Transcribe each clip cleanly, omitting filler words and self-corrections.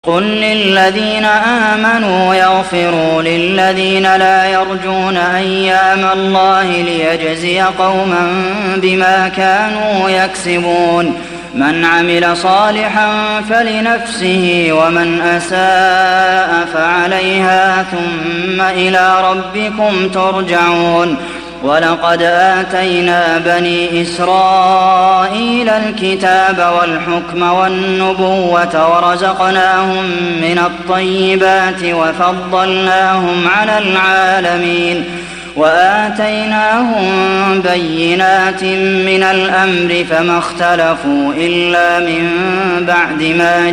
قل للذين آمنوا يغفروا للذين لا يرجون أيام الله ليجزي قوما بما كانوا يكسبون من عمل صالحا فلنفسه ومن أساء فعليها ثم إلى ربكم ترجعون ولقد آتينا بني إسرائيل الكتاب والحكم والنبوة ورزقناهم من الطيبات وفضلناهم على العالمين وآتيناهم بينات من الأمر فما اختلفوا إلا من بعد ما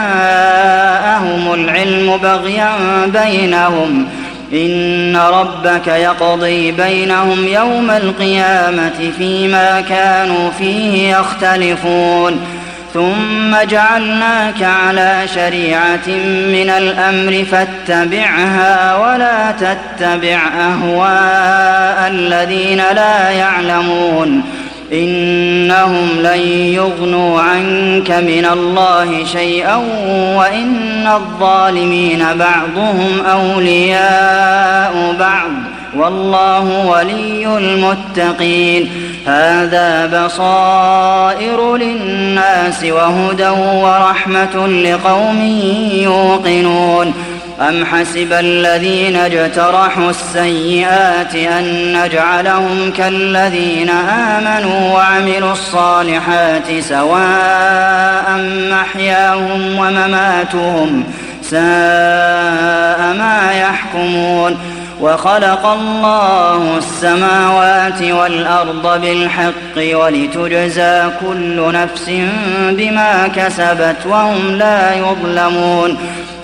جاءهم العلم بغيا بينهم إن ربك يقضي بينهم يوم القيامة فيما كانوا فيه يختلفون ثم جعلناك على شريعة من الأمر فاتبعها ولا تتبع أهواء الذين لا يعلمون إنهم لن يغنوا عنك من الله شيئا وإن الظالمين بعضهم أولياء بعض والله ولي المتقين هذا بصائر للناس وهدى ورحمة لقوم يوقنون أم حسب الذين اجترحوا السيئات أن نجعلهم كالذين آمنوا وعملوا الصالحات سواء محياهم ومماتهم ساء ما يحكمون وخلق الله السماوات والأرض بالحق ولتجزى كل نفس بما كسبت وهم لا يظلمون